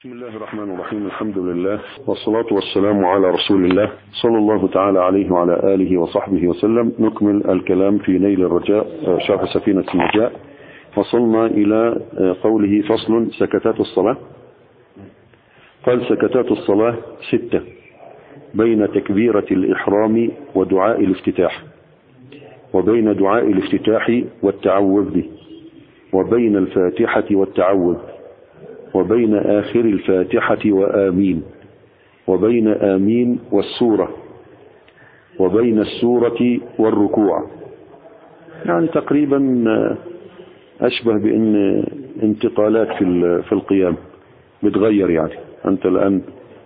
بسم الله الرحمن الرحيم. الحمد لله والصلاة والسلام على رسول الله صلى الله تعالى عليه وعلى آله وصحبه وسلم. نكمل الكلام في نيل الرجاء شرح سفينة النجاة. وصلنا إلى قوله فصل سكتات الصلاة. قال سكتات الصلاة 6 بين تكبيرة الإحرام ودعاء الافتتاح، وبين دعاء الافتتاح والتعوذ به، وبين الفاتحة والتعوذ، وبين آخر الفاتحة وآمين، وبين آمين والسورة، وبين السورة والركوع. يعني تقريبا أشبه بأن انتقالات في القيام بتغير. يعني أنت الآن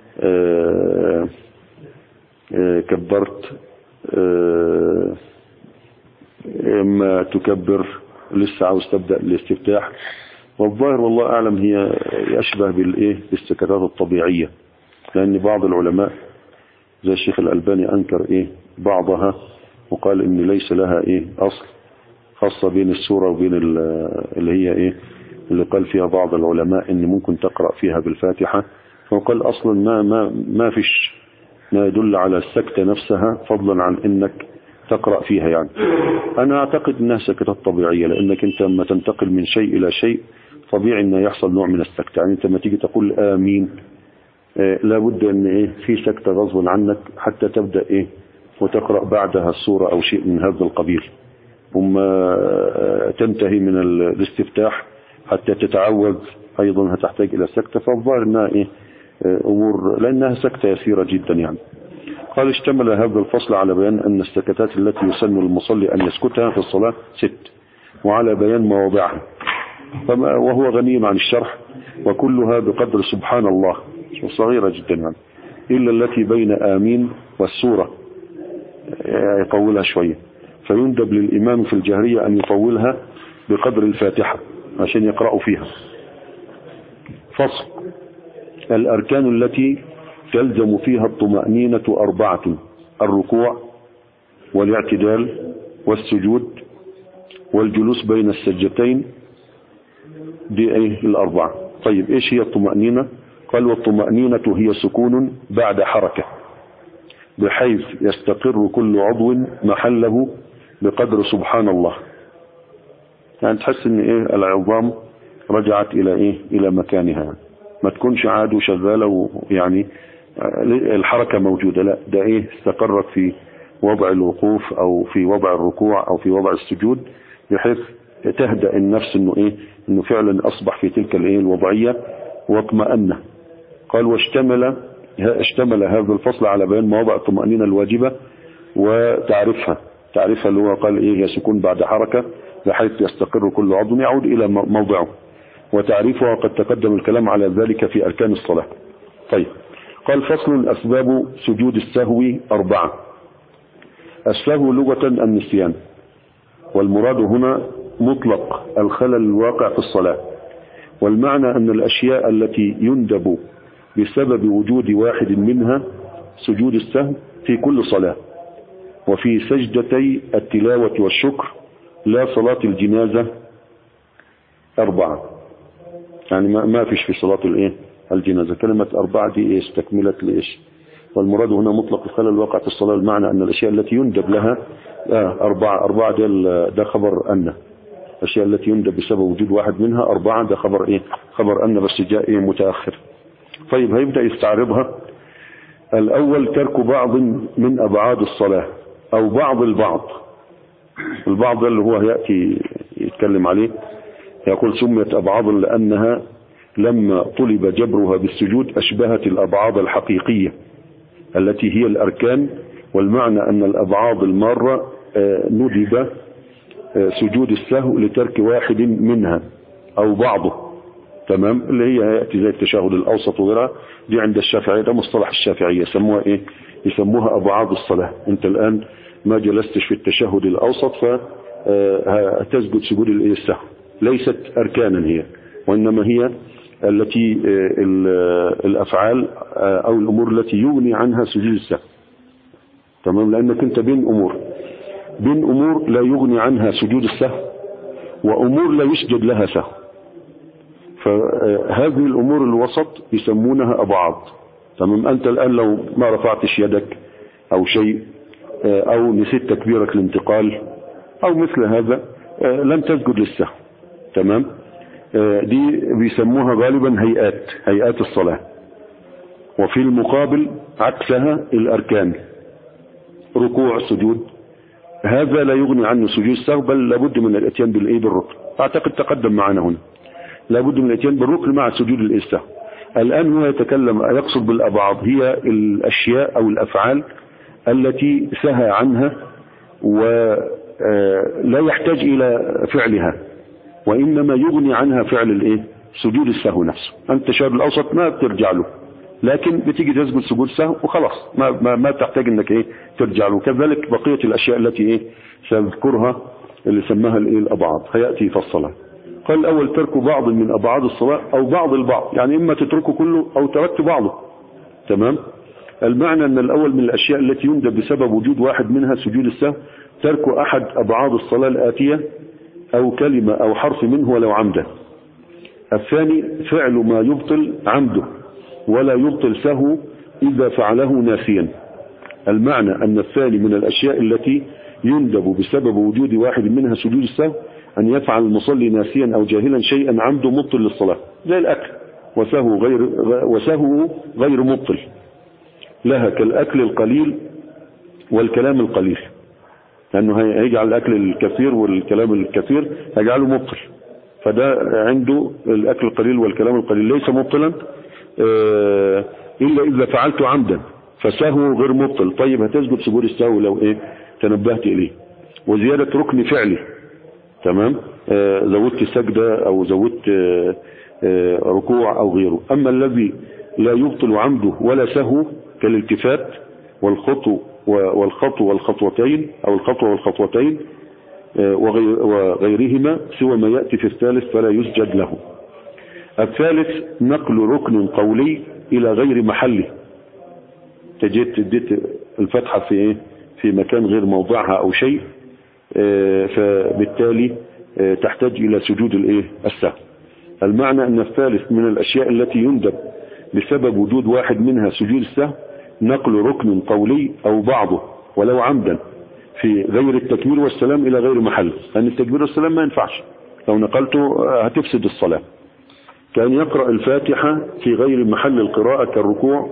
كبرت، إما تكبر لسه عاوز تبدأ الاستفتاح. والظاهر والله أعلم هي أشبه بالسكتات الطبيعية، لأن بعض العلماء زي الشيخ الألباني أنكر بعضها وقال إن ليس لها أصل خاصة بين السورة وبين اللي هي اللي قال فيها بعض العلماء إن ممكن تقرأ فيها بالفاتحة. فقال أصلا ما فيش ما يدل على السكتة نفسها فضلا عن إنك تقرأ فيها. يعني أنا أعتقد أنها سكتات طبيعية، لأنك أنت لما تنتقل من شيء إلى شيء طبيعي أن يحصل نوع من السكتة. يعني أنت لما تيجي تقول آمين لابد أن في سكتة غصب عنك حتى تبدأ وتقرأ بعدها السورة أو شيء من هذا القبيل، ثم تنتهي من الاستفتاح حتى تتعوذ أيضا هتحتاج إلى سكتة. فالظاهر أنها أمور لأنها سكتة يسيرة جدا. يعني قال اشتمل هذا الفصل على بيان أن السكتات التي يسن للمصلي أن يسكتها في الصلاة 6، وعلى بيان مواضعها، وهو غني عن الشرح، وكلها بقدر سبحان الله صغيرة جدا. يعني إلا التي بين آمين والسورة يطولها شوية، فيندب للإمام في الجهرية أن يطولها بقدر الفاتحة عشان يقرأوا فيها. فصل الأركان التي تلزم فيها الطمأنينة 4: الركوع والاعتدال والسجود والجلوس بين السجدتين. دي الأربعة. طيب إيش هي الطمأنينة؟ قال والطمأنينة هي سكون بعد حركة بحيث يستقر كل عضو محله بقدر سبحان الله. يعني تحس ان العظام رجعت الى مكانها، ما تكونش عاد شغالة ويعني الحركة موجودة، لا ده استقرت في وضع الوقوف او في وضع الركوع او في وضع السجود، بحيث تهدأ النفس انه فعلا اصبح في تلك الوضعية واطمأن. قال اشتمل هذا الفصل على بيان مواضع الطمأنينة الواجبة وتعرفها اللي هو قال هي سكون بعد حركة بحيث يستقر كل عضو يعود الى موضعه، وتعريفها وقد تقدم الكلام على ذلك في أركان الصلاة. طيب قال فصل أسباب سجود السهو 4. السهو لغة النسيان، والمراد هنا مطلق الخلل الواقع في الصلاة، والمعنى أن الأشياء التي يندب بسبب وجود واحد منها سجود السهو في كل صلاة، وفي سجدتي التلاوة والشكر لا صلاة الجنازة 4. يعني ما فيش في صلاة الجنازة. كلمة 4 دي استكملت لإيش؟ والمراد هنا مطلق الخلل الواقع في الصلاة، المعنى أن الأشياء التي يندب لها 4 ده خبر أن الأشياء التي يندب بسبب وجود واحد منها 4 ده خبر أن بس جاء متأخر. طيب هيبدأ يستعرضها. الأول ترك بعض من أبعاد الصلاة أو بعض البعض اللي هو يأتي يتكلم عليه، يقول سميت أبعاض لأنها لما طلب جبرها بالسجود أشبهت الأبعاض الحقيقية التي هي الأركان، والمعنى أن الأبعاض المارة ندب سجود السهو لترك واحد منها أو بعضه. تمام، اللي هي يأتي زي التشهد الأوسط وغيرها. دي عند الشافعية، ده مصطلح الشافعية يسموها يسموها أبعاض الصلاة. أنت الآن ما جلستش في التشهد الأوسط فتسجد سجود السهو، ليست أركانا هي، وإنما هي التي الأفعال أو الأمور التي يغني عنها سجود السهو. تمام، لأنك أنت بين أمور لا يغني عنها سجود السهو، وأمور لا يسجد لها سهو. فهذه الأمور الوسط يسمونها أبعاد. تمام. أنت الآن لو ما رفعتش يدك أو شيء أو نسيت تكبيرك الانتقال أو مثل هذا لن تسجد للسهو. تمام. دي بيسموها غالبا هيئات الصلاة. وفي المقابل عكسها الأركان، ركوع سجود، هذا لا يغني عنه سجود السهو، بل لابد من الاتيان بالركن. أعتقد تقدم معنا هنا لابد من الاتيان بالركن مع سجود السهو. الآن هو يتكلم يقصد بالأبعاد هي الأشياء أو الأفعال التي سهى عنها ولا يحتاج إلى فعلها، وإنما يغني عنها فعل سجود السهو نفسه. أنت التشهد الأوسط ما بترجع له، لكن بتيجي تسجد سجود سهو وخلاص ما تحتاج انك ترجع له. كذلك بقية الأشياء التي سأذكرها اللي سماها الأبعاد هيأتي في الصلاة. قال الأول ترك بعض من أبعاد الصلاة أو بعض البعض، يعني إما تتركه كله أو تركت بعضه. تمام. المعنى أن الأول من الأشياء التي يندب بسبب وجود واحد منها سجود السهو ترك أحد أبعاد الصلاة الآتية أو كلمة أو حرف منه ولو عمدا. الثاني فعل ما يبطل عمده ولا يبطل سهو إذا فعله ناسيا. المعنى أن الثاني من الأشياء التي يندب بسبب وجود واحد منها سجود السهو أن يفعل المصلي ناسيا أو جاهلا شيئا عمده مبطل للصلاة، زي الأكل، وسهو غير مبطل لها كالأكل القليل والكلام القليل، لأنه هيجعل الأكل الكثير والكلام الكثير هيجعله مبطل. فده عنده الأكل القليل والكلام القليل ليس مبطلا إلا إذا فعلت عمدا، فسهو غير مبطل. طيب هتسجد سجود السهو لو تنبهت إليه. وزيادة ركن فعلي. تمام. زودت سجدة أو زودت ركوع أو غيره. أما الذي لا يبطل عمده ولا سهو كالالتفات والخطو والخطوتين أو الخطوة والخطوتين وغيرهما سوى ما يأتي في الثالث فلا يسجد له. الثالث نقل ركن قولي إلى غير محله. تديت الفتحة في مكان غير موضعها أو شيء، فبالتالي تحتاج إلى سجود السهو. المعنى أن الثالث من الأشياء التي يندب بسبب وجود واحد منها سجود السهو نقل ركن قولي أو بعضه ولو عمدا في غير التكبير والسلام إلى غير محل، لأن التكبير والسلام ما ينفعش، لو نقلته هتفسد الصلاة. كان يقرأ الفاتحة في غير محل القراءة كالركوع،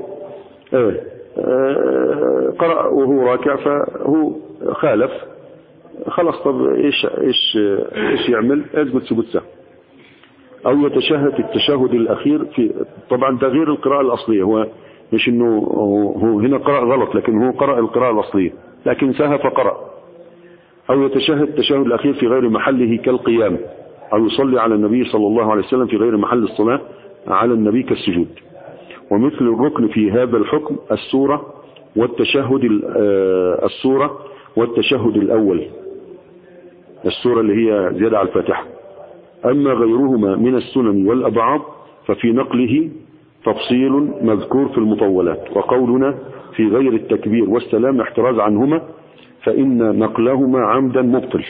قرأ وهو راكع فهو خالف، خلاص. طب ايش يعمل؟ يسجد سجود سهو. او يتشهد التشهد الاخير طبعا ده غير القراءة الاصلية، هو مش انه هو هنا قرأ غلط، لكن هو قرأ القراءة الاصلية لكن سهى فقرأ. او يتشهد التشهد الاخير في غير محله كالقيام، او يصلي على النبي صلى الله عليه وسلم في غير محل الصلاة على النبي كالسجود. ومثل الركن في هذا الحكم السورة والتشهد الأول، السورة اللي هي زيادة على الفاتحة. أما غيرهما من السنن والأبعاد ففي نقله تفصيل مذكور في المطولات، وقولنا في غير التكبير والسلام احتراز عنهما فإن نقلهما عمدا مبطل.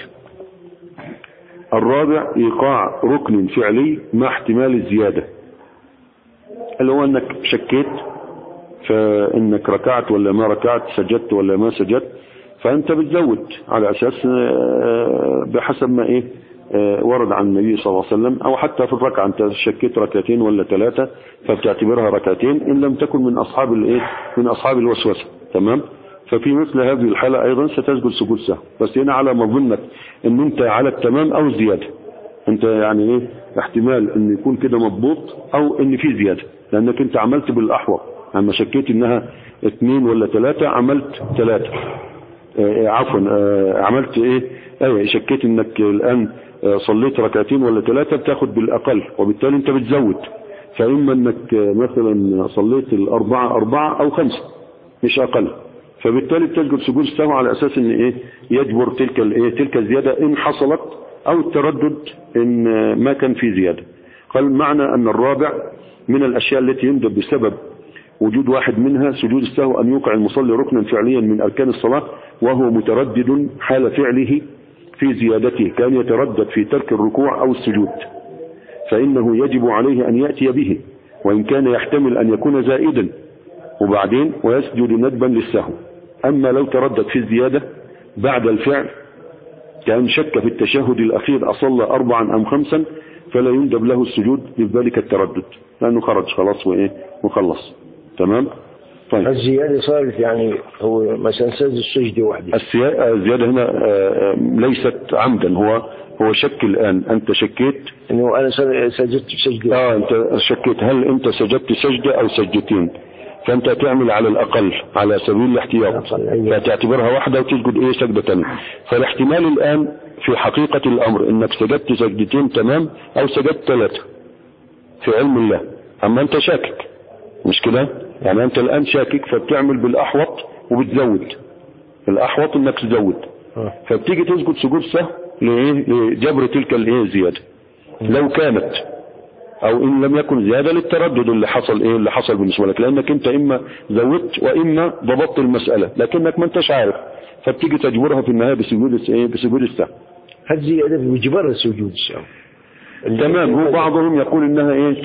الرابع إيقاع ركن فعلي مع احتمال الزيادة، اللي هو أنك شكيت فإنك ركعت ولا ما ركعت، سجدت ولا ما سجدت، فأنت بتزود على أساس بحسب ما ورد عن النبي صلى الله عليه وسلم، أو حتى في الركعة أنت شكيت ركعتين ولا ثلاثة فبتعتبرها ركعتين إن لم تكن من أصحاب الوسوسة. تمام. ففي مثل هذه الحالة أيضا ستسجد سجود سهو، بس هنا على ما ظنك أن أنت على التمام أو الزيادة. أنت يعني احتمال أن يكون كده مضبوط أو أن في زيادة، لأنك أنت عملت بالأحوط. لما شكيت أنها 2 ولا 3 عملت 3، عملت شكيت أنك الآن صليت ركعتين ولا 3 بتاخد بالأقل، وبالتالي أنت بتزود. فإما أنك مثلا صليت 4 أو 5 مش أقل، فبالتالي بتسجد سجود السهو على أساس أن يجبر تلك الزيادة إن حصلت، أو التردد إن ما كان في زيادة. قال معنى أن الرابع من الأشياء التي يندب بسبب وجود واحد منها سجود السهو أن يوقع المصلي ركنا فعليا من أركان الصلاة وهو متردد حال فعله في زيادته، كان يتردد في ترك الركوع أو السجود. فإنه يجب عليه أن يأتي به وإن كان يحتمل أن يكون زائدا، وبعدين ويسجد ندبا للسهو. أما لو تردد في الزيادة بعد الفعل كأن شك في التشهد الأخير أصلى 4 أم 5، فلا يندب له السجود لذلك التردد لأنه خرج خلاص وإيه وخلص. تمام. طيب الزيادة صارت يعني هو مثلا سجد السجدة واحدة. الزيادة هنا ليست عمدا، هو شك الآن. أنت شكيت إنه أنا سجدت سجدة. أنت شكيت هل أنت سجدت سجدة أو سجدتين، فأنت تعمل على الأقل على سبيل الاحتياط فتعتبرها واحدة وتسجد سجدة تانية. فالاحتمال الآن في حقيقة الأمر إنك سجدت سجدتين تمام أو سجدت 3 في علم الله. أما أنت شاكك مش كده، يعني أنت الآن شاكك فبتعمل بالأحوط وبتزود. الأحوط إنك تزود، فبتيجي تسجد سجود سهو لجبر تلك الزيادة لو كانت، او ان لم يكن زيادة للتردد اللي حصل بالنسبة لك، لانك انت اما زودت واما ضبطت المسألة لكنك ما انتش عارف، فبتيجي تجبرها في النهاية بسجود السهو. هذه زيادة بجبر سجود السهو. تمام. وبعضهم يقول انها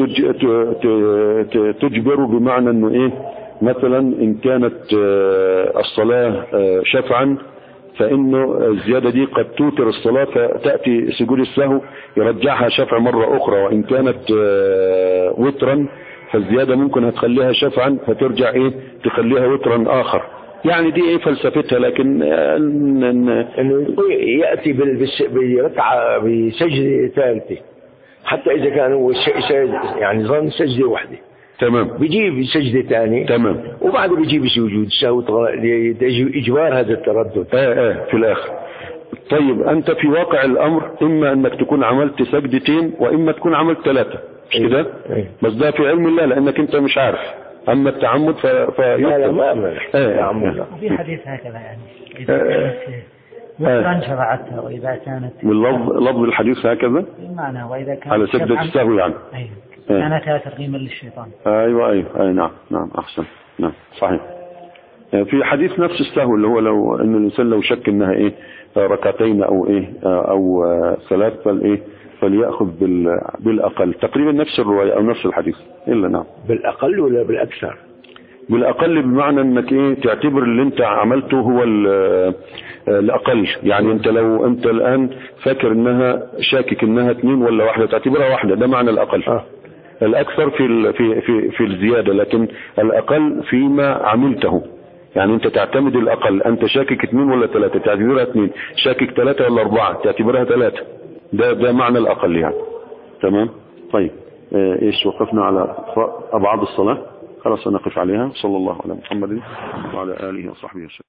تجبر بمعنى انه مثلا ان كانت الصلاة شفعا فإنه الزيادة دي قد توتر الصلاة فتأتي سجود السهو يرجعها شفع مرة أخرى، وإن كانت وترا فالزيادة ممكن هتخليها شفعا فترجع تخليها وترا آخر. يعني دي فلسفتها، لكن إنه يأتي بركعة بسجدة ثالثة حتى إذا كان هو يعني ظن سجدة واحدة. تمام. بيجيب سجدة ثانية. تمام. وبعده بيجيب سجود السهو إجبار هذا التردد. في الآخر. طيب أنت في واقع الأمر إما أنك تكون عملت سجدتين وإما تكون عملت 3 مش كده؟ بس ده في علم الله لأنك أنت مش عارف. أما التعمد لا ما في حديث هكذا يعني إذا كانت شرعتها وإذا كانت لفظ الحديث هكذا بمعنى وإذا كانت على سجدة السهو يعني كانت ترغيما للشيطان. أيوة نعم أحسن. نعم صحيح. في حديث نفس السهو اللي هو لو أن الإنسان لو شك إنها ركعتين أو 3 فليأخذ بالأقل. تقريبا نفس الرواية أو نفس الحديث إلا نعم. بالأقل ولا بالأكثر؟ بالأقل بمعنى أنك تعتبر اللي أنت عملته هو الأقل. يعني أنت لو أنت الآن فاكر إنها شاكك إنها 2 ولا 1 تعتبرها 1، ده معنى الأقل. الأكثر في الزيادة، لكن الأقل فيما عملته. يعني أنت تعتمد الأقل. أنت شاكك 2 ولا 3 تعتبرها 2، شاكك 3 ولا 4 تعتبرها 3. ده معنى الأقل يعني. تمام. طيب وقفنا على أبعاد الصلاة، خلاص نقف عليها. صلى الله على محمد وعلى آله وصحبه وسلم.